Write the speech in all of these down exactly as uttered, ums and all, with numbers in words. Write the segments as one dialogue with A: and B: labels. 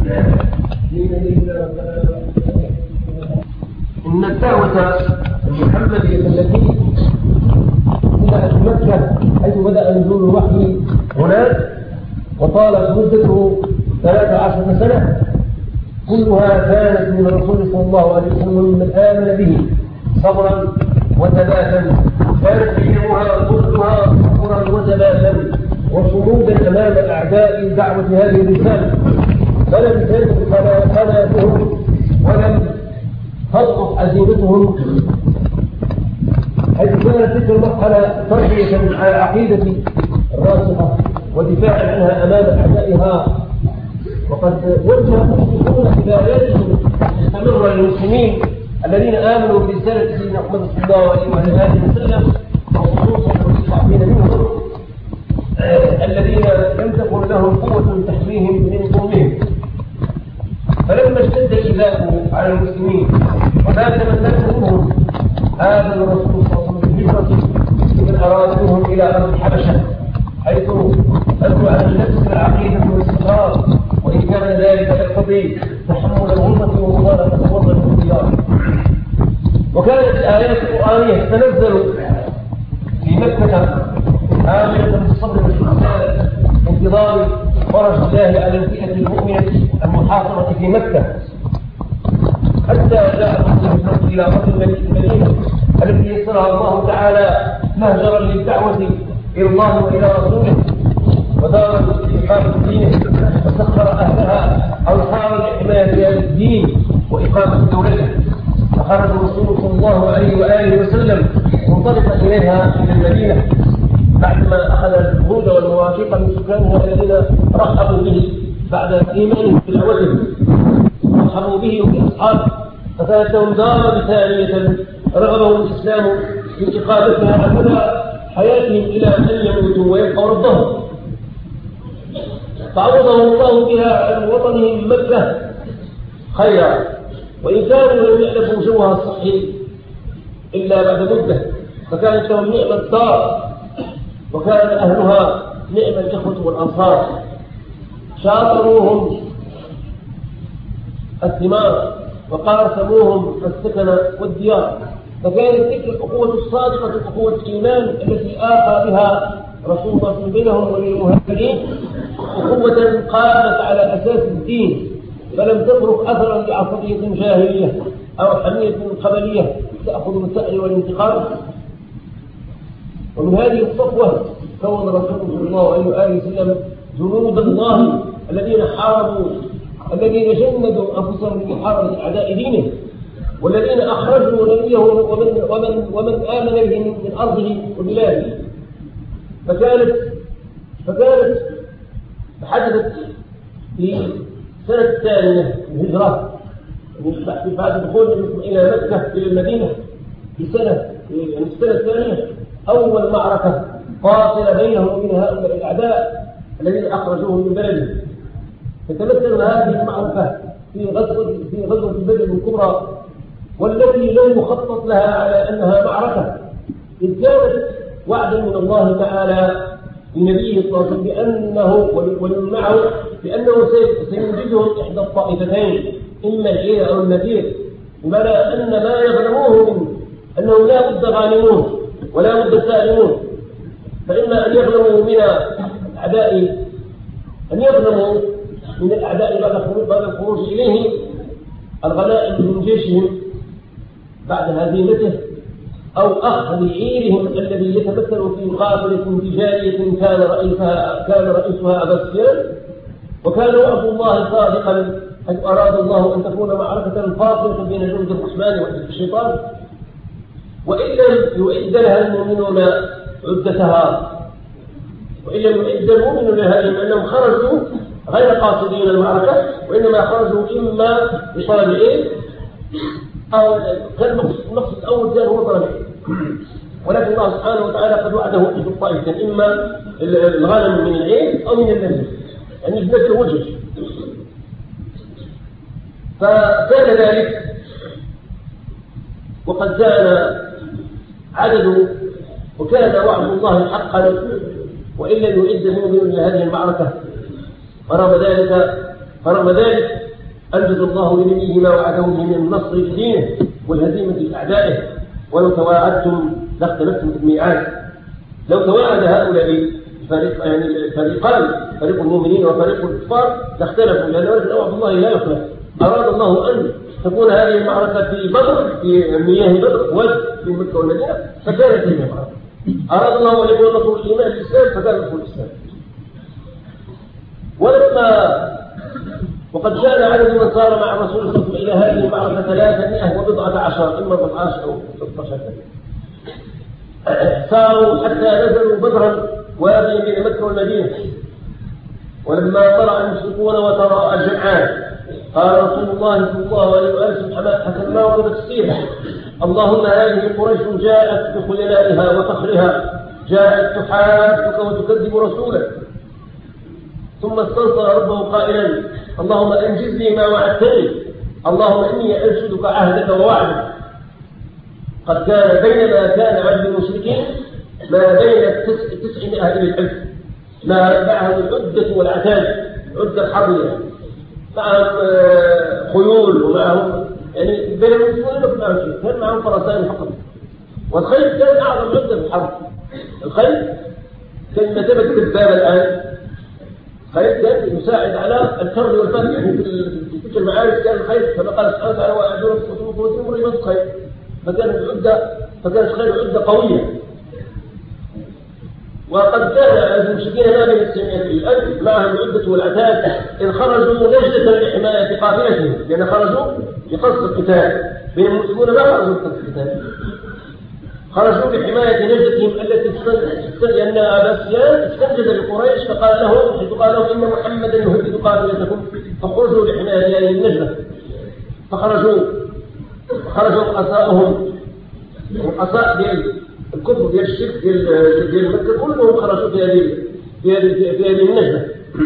A: إن الدعوة المحمدية التي بدأت في مكة حيث بدأ نزول الوحي هناك وطالت مدته ثلاث عشرة سنة كلها كانت من الرسول صلى الله عليه وسلم من آمن به صبرا وثباتا، كانت تجمعها كلها صبرا وثباتا وصمودا أمام أعداء دعوة هذه الرسالة، فلم تزل قناتهم ولم تضعف عزيمتهم، حيث كانت تلك المرحلة تربية على العقيدة الراسخة ودفاعا عنها أمام أعدائها. وقد وجه المسلمون هداياتهم مستمرة للمسلمين الذين آمنوا برسالة سيدنا محمد صلى الله عليه وسلم، وخصوصا المستضعفين منهم الذين لم تكن لهم قوة تحميهم من ظلمهم. فلما اشتد الإيذاء على المسلمين وما تمنته منهم هذا الرسول صلى الله عليه وسلم بهجرته إذ أراد منهم إلى أرض الحبشة حيث أدعو على النفس العقيدة والاستقرار، وإن كان ذلك يقتضي تحمل الغربة ومضاربة الوطن والديار. وكانت الآيات القرآنية تنزل في مكة آمنة بالصبر والاحتساب انتظار فرج الله على الفئة المؤمنة المحاصرة في مكة، حتى جاء الرسول إلى أرض المدينة التي يسرها الله تعالى مهجرا للدعوة إلى الله وإلى رسوله ودارا لإقامة دينه، وسخر أهلها أنصارا لحماية هذا الدين وإقامة دولته. فخرج الرسول صلى الله عليه وآله وسلم منطلقا إليها إلى المدينة بعدما أخذ الجهود والمواثيق من سكانها الذين رحبوا به بعد إيمانهم بدعوته رحبوا به وبأصحابه، فكانت لهم دارا ثانية رغبهم الإسلام في إقامتها أبدا حياتهم إلى أن يموتوا ويلقوا ربهم. فعوضهم الله بها عن وطنهم مكة خيرا، وإن كانوا لم يألفوا جوها الصحي إلا بعد مدة، فكانت لهم نعمة الدار وكان أهلها نعم الإخوة والأنصار، شاطروهم الثمار وقاسموهم السكن والديار. فكانت تلك الأخوة الصادقة أخوة الإيمان التي آخى بها رسول الله بينهم وبين المهاجرين أخوة قامت على أساس الدين، فلم تترك أثرا لعصبية جاهلية أو حمية قبلية تأخذ بالسأل والانتقام. ومن هذه الصفوة كون رسول صلى الله عليه وآله وسلم جنود الله الذين حاربوا الذين جندوا أنفسهم لمحاربة أعداء دينه، والذين أخرجوا نبيه ومن, ومن, ومن آمن به من أرضه وبلاده. فكانت فكانت حدثت في السنة الثانية من الهجرة بعد دخول المسلمين إلى مكة إلى المدينة في سنة يعني السنة الثانية أول معركة فاصلة بينهم وبين هؤلاء الأعداء الذين أخرجوهم من بلدهم. فتمثل هذه المعركة في غزوة في غزوة بدر الكبرى، والتي لم يخطط لها على أنها معركة، إذ كانت وعدا من الله تعالى لنبيه صلى الله عليه وسلم بأنه ومن معه بأنه سينجزهم إحدى الطائفتين إما العير أو النذير، بمعنى أن ما يظلموه من أنهم لا بد غانمون ولا بد سالمون، فإما أن يظلموا من أعداء أن يظلموا من الأعداء بعد الخروج إليه الغنائم من جيشهم بعد هزيمته، أو أخذ عيرهم الذي يتمثل في قافلة تجارية كان رئيسها كان رئيسها أبا سفيان. وكان وعد الله صادقا حيث أراد الله أن تكون معركة فاصلة بين جند الرحمن وحزب الشيطان، وإن لم يعد لها المؤمنون عدتها وإن لم يعد المؤمنون لها لأنهم خرجوا غير قاصدين المعركة، وإنما خرجوا إما بطلب إيه أو كان النقص الأول كان هو طلب إيه، ولكن الله سبحانه وتعالى قد وعده في الطائفة إما الغنم من العين أو من النبي، يعني بنفس الوجه. فكان ذلك وقد كان عدد وكان وعد الله حقا، وإن لم يعد المؤمنون لهذه المعركة. ورغم ذلك فرغم ذلك أنجز الله لنبيه ما وعده من النصر لدينه والهزيمة لأعدائه. ولو تواعدتم لاختلفتم في الميعاد. لو تواعد هؤلاء الفريق يعني الفريقان فريق المؤمنين وفريق الكفار لاختلفوا، لأن وعد الله لا يخلف. أراد الله أن تكون هذه المعركة في بدر في مياه بدر وجد في مكة والمدينة فكانت هذه المعركة. أراد الله أن يكون نصر الإيمان الإسلام فكان نصر الإسلام. ولما وقد كان عدد من صار مع الرسول صلى الله عليه وسلم إلى هذه المعركة ثلاثمائة وبضعة عشر إما أربعة عشر أو ستة عشر صاروا حتى نزلوا بدرا وادي بين مكة والمدينة. ولما طلع المشركون وتراءى الجمعان قال رسول الله صلى الله عليه وآله حسن ما وردت السيرة: اللهم هذه قريش جاءت بخيلائها وفخرها، جاءت تحاجك وتكذب رسولك. ثم استنصر ربه قائلا: اللهم انجز لي ما وعدتني، اللهم اني انشدك عهدك ووعدك. قد كان بينما كان عدد المشركين ما بين تسعمائة الى الالف، ما معهم العده والعتاد، العده الحربيه، معهم خيول ومعهم يعني بين المسلمين وفي معهم شيء، كان معهم فرسان فقط. والخيل كان اعظم عده في الحرب. الخيل كان مثابه الدبابه الان. الخيل كان يساعد على الكر والفتح. يعني في تلك المعارك كان الخيل كما قال سبحانه وتعالى: واعدوا لكم قوتكم رجال الخيل. فكانت العده فكانت الخيل عده قويه. وقد كان المشركين ما بين تسعمائة الألف معهم العدة والعتاد إذ خرجوا نجدة لحماية قافلتهم، لأن خرجوا لقصد القتال. بين المسلمون ما خرجوا لقصد القتال، خرجوا لحماية نجدتهم التي استنجد أن أبا سفيان استنجد لقريش فقال لهم حيث قال لهم: إن محمدا يهدد قافلتكم فخرجوا لحماية هذه النجدة. فخرجوا خرجوا رؤساءهم رؤساء ديال الكفر ديال الشرك ديال ديال مكة كلهم خرجوا في هذه في هذه في هذه النجدة.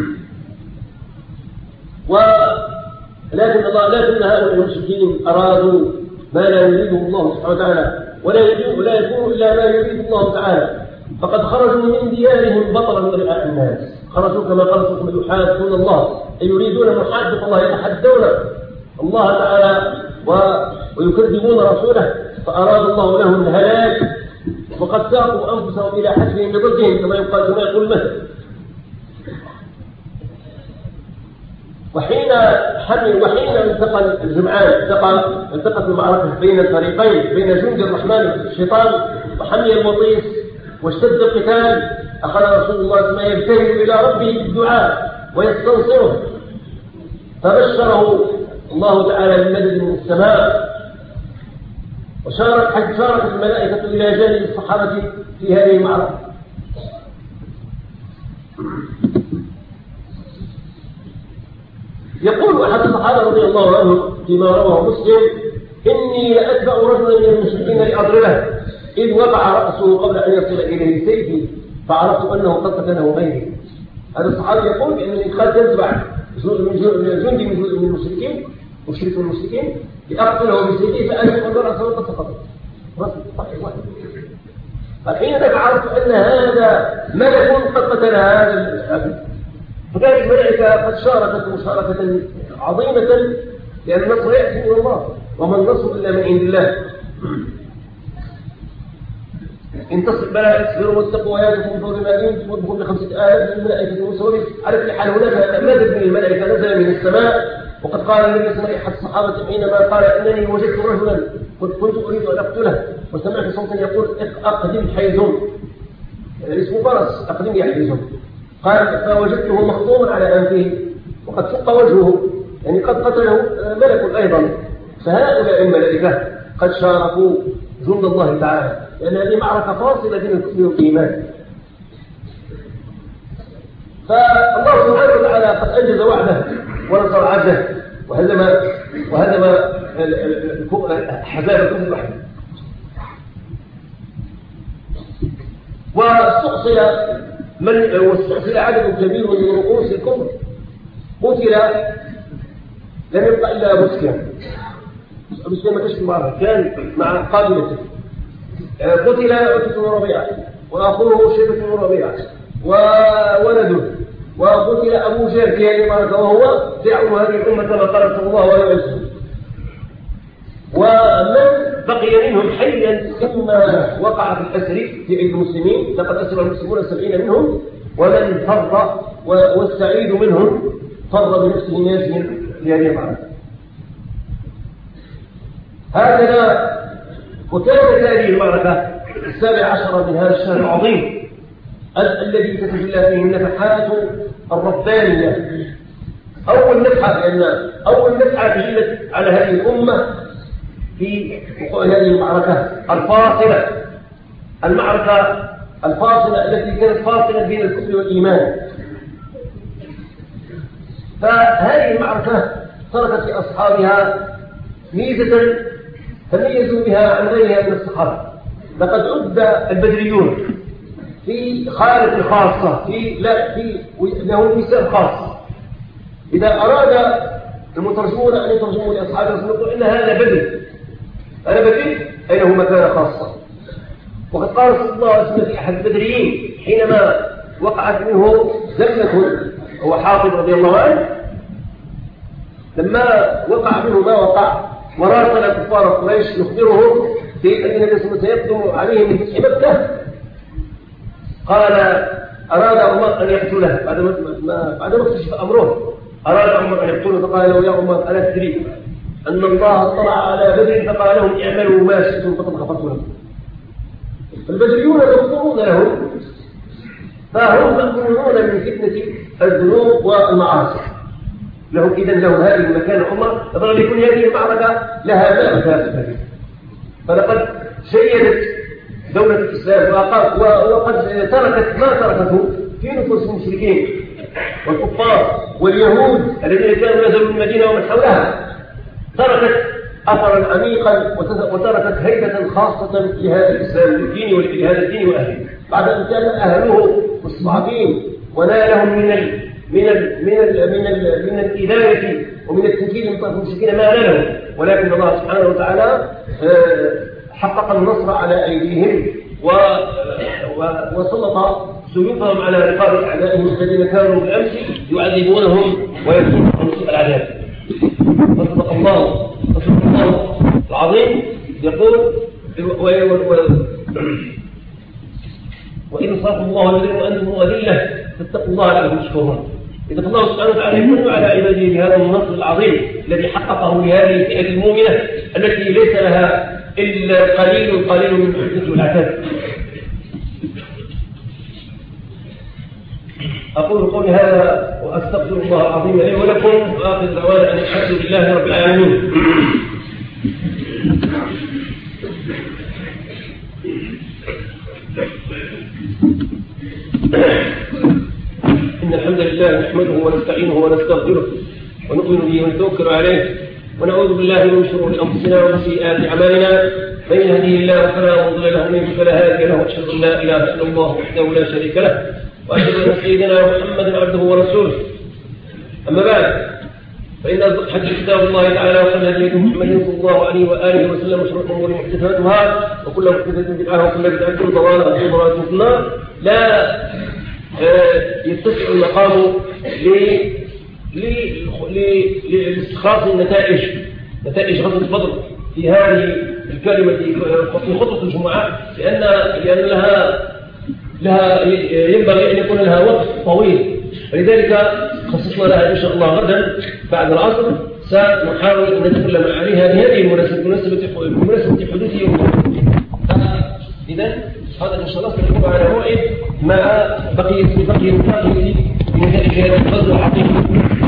A: ولكن الله لكن هؤلاء المشركين أرادوا ما لا يريده الله سبحانه وتعالى، ولا يكون ولا يكون إلا ما يريد الله تعالى. فقد خرجوا من ديارهم بطرا لرئاء الناس، خرجوا كما قال سبحانه: يحادون الله، أي يريدون محادة الله، يتحدون الله تعالى ويكذبون رسوله. فأراد الله لهم الهلاك، وقد ساقوا أنفسهم إلى حسبهم بضدهم كما يقال كما يقول مثل. وحين حمل وحين التقى الجمعان التقى التقت المعركة بين الفريقين، بين جند الرحمن الشيطان وحمي المطيس واشتد القتال، أخذ رسول الله صلى الله عليه وسلم يبتهل إلى ربه بالدعاء ويستنصره، فبشره الله تعالى بمدد من السماء. وشارك حيث شاركت الملائكة إلى جانب الصحابة في هذه المعركة. يقول أحد الصحابة رضي الله عنه فيما رواه مسلم: إني لأتبع رجلا من المشركين لأضربه إذ وقع رأسه قبل أن يصل إليه سيفي فعرفت أنه قد قتله غيري. هذا الصحابي يقول بأن الإدخال يتبع جندي من المشركين مشرك من المشركين لأقتله بسيفي فأجل رأسه قد سقط. فحين عرفت أن هذا ملك قد قتل هذا الأبي، فكانت الملائكة قد شاركت مشاركة عظيمة، لأن النصر يأتي من الله وما النصر إلا من عند الله. إن تصل بلا اصبروا واتقوا وياتكم بفضل ما دين تمدكم بخمسة آلاف من الملائكة مسومين. على كل حال هناك مدد من الملائكة نزل من السماء. وقد قال النبي صلى الله عليه وسلم أحد الصحابة حينما قال: إنني وجدت رجلا كنت أريد أن أقتله وسمعت صوتا يقول: أقدم حيزم، يعني اسمه فرس، أقدم يا حيزم. قال: فوجدته مخطوما على أنفه وقد شق وجهه، يعني قد قتله ملك أيضا. فهؤلاء الملائكة قد شاركوا جند الله تعالى، لأن هذه معركة فاصلة بين الكفر والإيمان. فالله سبحانه وتعالى قد أنجز وعده ونصر عبده وهزم وهزم حزاب الكفر وحده. واستؤصل من واستؤصل عدد كبير من رؤوس الكفر، قتل لم يبقى إلا أبو سفيان. أبو سفيان ما كانش في المعركة، كان مع قابلته. قتل عتبة بن ربيعة وأخوه شيبة بن ربيعة وولده وقتل أبو جهل في هذه المعركة وهو دعوا هذه الأمة كما قال صلى الله عليه وسلم. ومن بقي منهم حيا مما وقع في الأسر في أيدي المسلمين، لقد أسر المسلمون سبعين منهم، ومن فر والسعيد منهم فر بنفسه ناجيا في هذه المعركة. هكذا وكانت هذه المعركة السابع عشر من هذا الشهر العظيم الذي تتجلى فيه النفحات الربانية. أول نفحة، لأن أول نفحة تجلت على هذه الأمة في هذه المعركة الفاصلة، المعركة الفاصلة التي كانت فاصلة بين الكفر والإيمان. فهذه المعركة تركت لأصحابها ميزة تميزوا بها عن غيرها من الصحابة. لقد عد البدريون في خالة خاصة، في لا في لهم ميزان خاص. إذا أراد المترجمون أن يترجموا لأصحاب الرسول يقول إن هذا بدر، أنا بدر أين هو مكان خاصة. وقد قال صلى الله عليه وسلم في أحد البدريين حينما وقعت منه زلة، هو حاطب رضي الله عنه، لما وقع منه ما وقع وراسل كفار قريش يخبرهم بأن النبي صلى الله عليه وسلم سيقدم عليهم من فتح مكة، قال أراد عمر أن يقتله بعد ما بعد ما اكتشف أمره، أراد عمر أن يقتله فقال له يا عمر ألا تدري أن الله اطلع على بدر فقال لهم اعملوا ما شئتم فقد غفرت لكم. فالبدريون يغفرون لهم، فهم مأمونون من فتنة الذنوب والمعاصي. لهم إذن لهم هذه المكانة عمر، فضل يكون هذه المعركة لها ماء ثابت. فلقد شيدت دولة الإسلام وقد تركت ما تركته في نفوس المشركين والكفار واليهود الذين كانوا نزلوا من المدينة ومن حولها، تركت أثرا عميقا وتركت هيبة خاصة لهذا الإسلام الدين ولهذا الدين وأهله، بعد أن كان أهله مستضعفين ونالهم من ال من ال من ال من ال من الإدارة ومن التنكيل من طرف المشركين ما نالهم، ولكن الله سبحانه وتعالى حقق النصر على أيديهم وسلط سيوفهم على رقاب أعدائهم الذين كانوا بالأمس يعذبونهم ويكفرون سوء العذاب. فصدق الله فصدق الله العظيم يقول وإن صرف الله الذين وأنتم أذلة فاتقوا الله لعلكم تشكرون. إذا الله سبحانه وتعالى يمن على عباده بهذا النصر العظيم الذي حققه لهذه الفئة المؤمنة التي ليس لها إلا قليل قليل من الحدث والعتاد. أقول قولي هذا وأستغفر الله العظيم لي ولكم، وآخذ دعوانا أن الحمد لله رب العالمين. إن الحمد لله نحمده ونستعينه ونستغفره ونؤمن به ونتوكل عليه ونعوذ بالله من شرور أنفسنا ومن سيئات أعمالنا، من يهده الله فلا مضل له ومن يضلل فلا هادي له، وأشهد أن لا إله إلا الله وحده لا شريك له، وأشهد أن سيدنا محمدا عبده ورسوله. أما بعد، فإن أصدق الحديث كتاب الله تعالى وخير الهدي محمد صلى الله عليه وآله وسلم، وشر الأمور محدثاتها وكل محدثة بدعة وكل بدعة ضلالة وكل ضلالة في النار. لا يتسع المقام لاستخلاص النتائج، نتائج غزوة بدر في هذه الكلمة في خطبة الجمعة، لأن لأن لها لها ينبغي أن يكون لها وقت طويل، ولذلك خصصنا لها إن شاء الله غدا بعد العصر سنحاول أن نتكلم عليها بهذه المناسبة، بمناسبة حدوث يوم. إذا هذا إن شاء الله سنكون على موعد مع بقية بقية الباقي بنتائج هذا الغزو العظيم.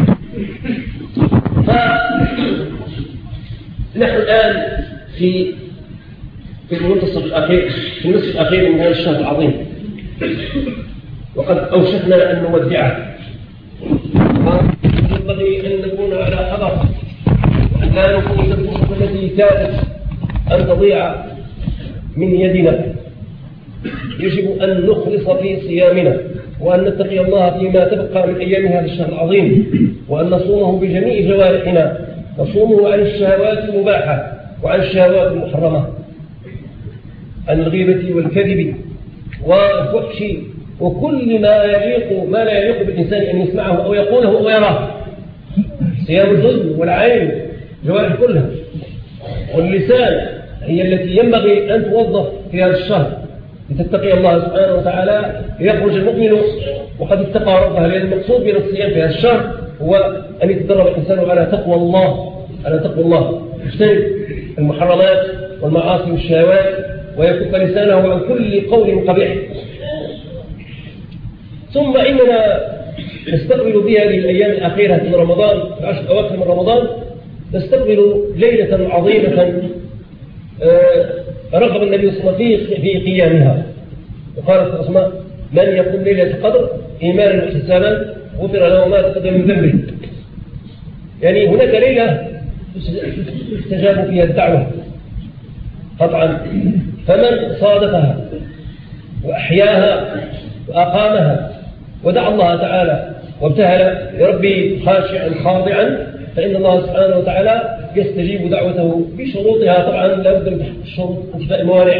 A: فنحن الآن في في المنتصف الأخير، في النصف الأخير من هذا الشهر العظيم، وقد أوشكنا أن نودعه، وينبغي أن نكون على حذر وأن لا نفوت الفرصة التي كانت أن تضيع من يدنا. يجب أن نخلص في صيامنا، وأن نتقي الله فيما تبقى من أيام هذا الشهر العظيم، وأن نصومه بجميع جوارحنا، نصومه عن الشهوات المباحة وعن الشهوات المحرمة، عن الغيبة والكذب والفحش وكل ما يليق ما لا يليق بالإنسان أن يسمعه أو يقوله أو يراه. صيام الجزء والعين جوارح كلها، واللسان هي التي ينبغي أن توظف في هذا الشهر لتتقي الله سبحانه وتعالى ليخرج المؤمن وقد اتقى ربه. لأن المقصود من الصيام في هذا الشهر هو أن يتدرب الإنسان على تقوى الله، على تقوى الله، يجتنب المحرمات والمعاصي والشهوات ويكف لسانه عن كل قول قبيح. ثم إننا نستقبل في هذه الأيام الأخيرة من رمضان، في العشر الأواخر من رمضان، نستقبل ليلة عظيمة رغب النبي صلى الله عليه وسلم في قيامها. وقالت أسماء: من يقوم ليلة القدر إيمانا واحتسابا غفر له ما تقدم من ذنبه. يعني هناك ليلة تستجاب فيها الدعوة قطعا، فمن صادفها وأحياها وأقامها ودعا الله تعالى وابتهل لربي خاشعا خاضعا فإن الله سبحانه وتعالى يستجيب دعوته بشروطها. طبعا لا بد من تحقيق الشروط، انتفاء الموانع،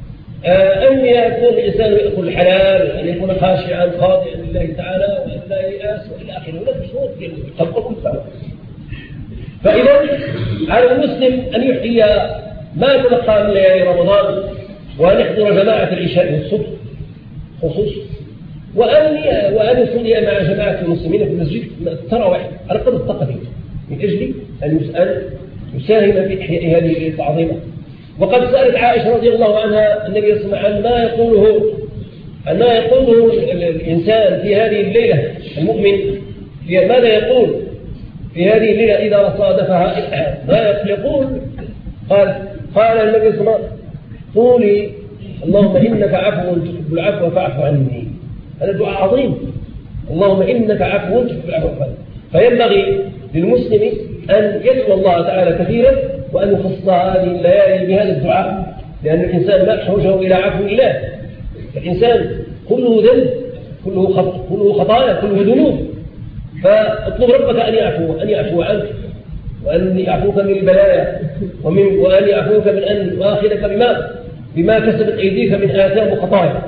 A: أن يكون الإنسان يأكل الحلال، أن يكون خاشعا خاضعا لله تعالى، وأن لا ييأس وإلى آخره. هناك شروط تبقى كل سنة. فإذا على المسلم أن يحيي ما تلقى من ليالي رمضان وأن يحضر جماعة العشاء والصبح خصوصا، وأن وأن يصلي مع جماعة المسلمين في المسجد التراويح على قدر الطاقة من أجل أن يسأل يساهم في إحياء هذه الليلة العظيمة. وقد سألت عائشة رضي الله عنها النبي صلى الله عليه وسلم ما يقوله ما يقوله الإنسان في هذه الليلة، المؤمن ماذا يقول في هذه الليلة إذا صادفها؟ ما يقول؟ قال قال النبي صلى الله عليه وسلم: قولي اللهم إنك عفو تحب العفو فاعف عني. هذا دعاء عظيم، اللهم إنك عفو تحب العفو فاعف عني. فينبغي للمسلم أن يدعو الله تعالى كثيرا وأن يخص هذه الليالي بهذا الدعاء، لأن الإنسان لا يحوجه إلى عفو الله. الإنسان كله ذنب، كله خطأ، كله خطايا، كله ذنوب، فاطلب ربك أن يعفو أن يعفو عنك، وأن يعفوك من البلايا، ومن وأن يعفوك من أن يؤاخذك بما بما كسبت أيديك من آثام وخطايا.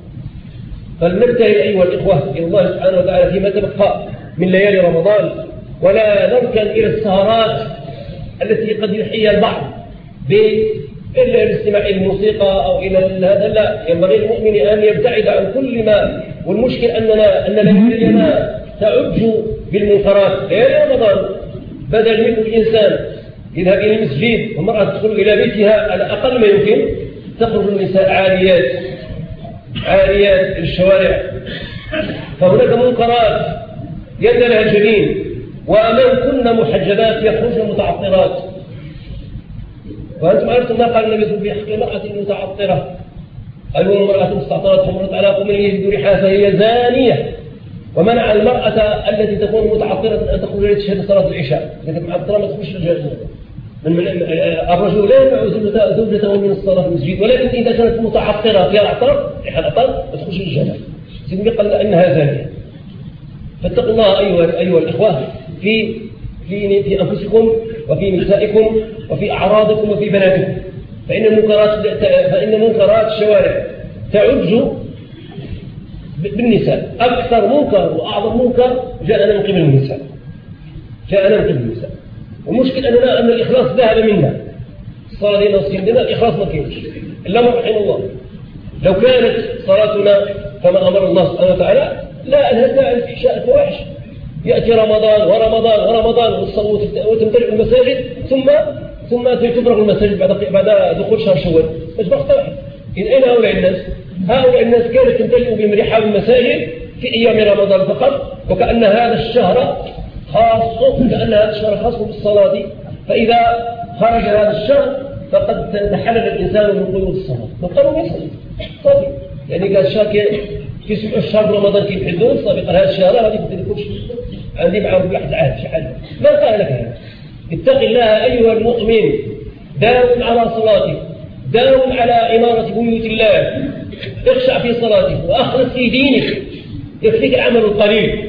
A: فلنبتهل أيها الإخوة إلى الله سبحانه وتعالى فيما تبقى من ليالي رمضان، ولا نركن إلى السهرات التي قد يحييها البعض بالاستماع إلى الموسيقى أو إلى هذا. لا، ينبغي المؤمن أن يبتعد عن كل ما. والمشكل أننا أن ليالينا تعج بالمنكرات. ليالي رمضان بدل من الإنسان يذهب إلى المسجد والمرأة تدخل إلى بيتها على أقل ما يمكن، تخرج النساء عاريات عاريات الشوارع. فهناك منكرات يد لها الجبين، وأمام كنا محجبات يخرجن متعطرات. وأنتم عرفتم ما قال النبي في حق المرأة المتعطرة: أيها المرأة مستعطرة حمرت على قوم يجد ريحها فهي زانية. ومنع المرأة التي تكون متعطرة أن تخرج لتشهد صلاة العشاء، إذا كانت معطرة ما تخرجش الجنة. الرجل لا يمنع زوجته من الصلاة في المسجد، ولكن إذا كانت متعطرة فيها عطر ريحة العطر ما تخرجش الجنة، سيدنا قال أنها زانية. فاتقوا الله أيها أيها الإخوة في في في أنفسكم وفي نسائكم وفي أعراضكم وفي بناتكم، فإن المنكرات فإن منكرات الشوارع تعج بالنساء. أكثر منكر وأعظم منكر جاءنا من قبل النساء، جاءنا من قبل النساء. والمشكل أننا أن الإخلاص ذهب منا. الصلاة دينا والصيام دينا الإخلاص ما كانش إلا ما رحم الله. لو كانت صلاتنا كما أمر الله سبحانه وتعالى لا أنهزنا عن الفحشاء الفواحش. يأتي رمضان ورمضان ورمضان وتمتلئ المساجد، ثم ثم تفرغ المساجد بعد بعد دخول شهر شوال. مش وقت واحد. إذا أين هؤلاء الناس؟ هؤلاء الناس كانت تمتلئ بهم رحاب المساجد في أيام رمضان فقط، وكأن هذا الشهر خاص كأن هذا الشهر خاص بالصلاة. فإذا خرج هذا الشهر فقد تحلل الإنسان من قيود الصلاة، فقالوا يصلي صلي. يعني قال الشهر في سبع الشهر رمضان كيف يحدون سابقا هذا الشهر هذه كنت عندي معه واحد عهد شحال. ما قال لك هذا؟ اتق الله أيها المؤمن، داوم على صلاتك، داوم على عمارة بيوت الله، اخشع في صلاتك وأخلص في دينك، يكفيك العمل القليل.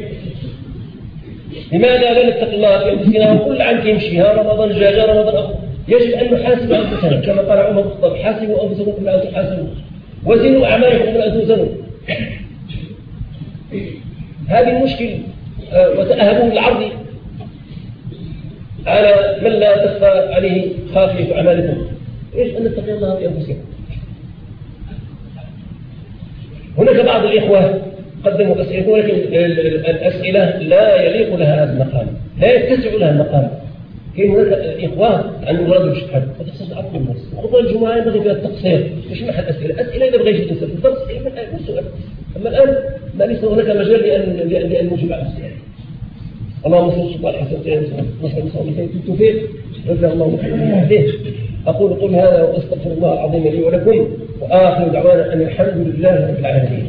A: لماذا لا نتق الله في أنفسنا وكل عام يمشي؟ ها رمضان جاء جاء رمضان أخر. يجب أن نحاسب أنفسنا كما قال عمر بن الخطاب: حاسبوا أنفسكم قبل أن تحاسبوا، وزنوا أعمالكم قبل أن توزنوا. هذه المشكلة وتأهبوا بالعرض على من لا تخفى عليه خافية أعمالكم. إيش أن نتقي الله في أنفسنا. هناك بعض الإخوة قدموا أسئلة ولكن الأسئلة لا يليق لها هذا المقام، لا يتسع لها المقام. كاين هناك إخوة عندهم رجل الشحال فتخصص أكثر الناس وخطوة الجمعة ينبغي فيها التقصير مش محل أسئلة. أسئلة إذا بغى يجي الإنسان في الدرس يسأل السؤال، أما الآن ما ليس هناك مجال لأن لأن لأن نجيب على السؤال. اللهم صل وسلم على حسن نصر المصابين التوفيق رضي الله عنه وحده. أقول قل هذا وأستغفر الله العظيم لي ولكم وآخر دعوانا أن الحمد لله رب العالمين.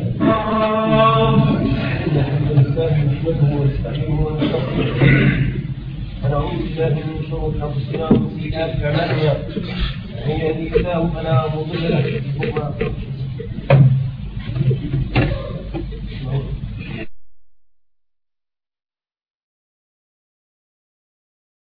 B: ونعوذ بالله من شرور انفسنا ومن سيئات اعمالنا من يهده الله فلا مضل له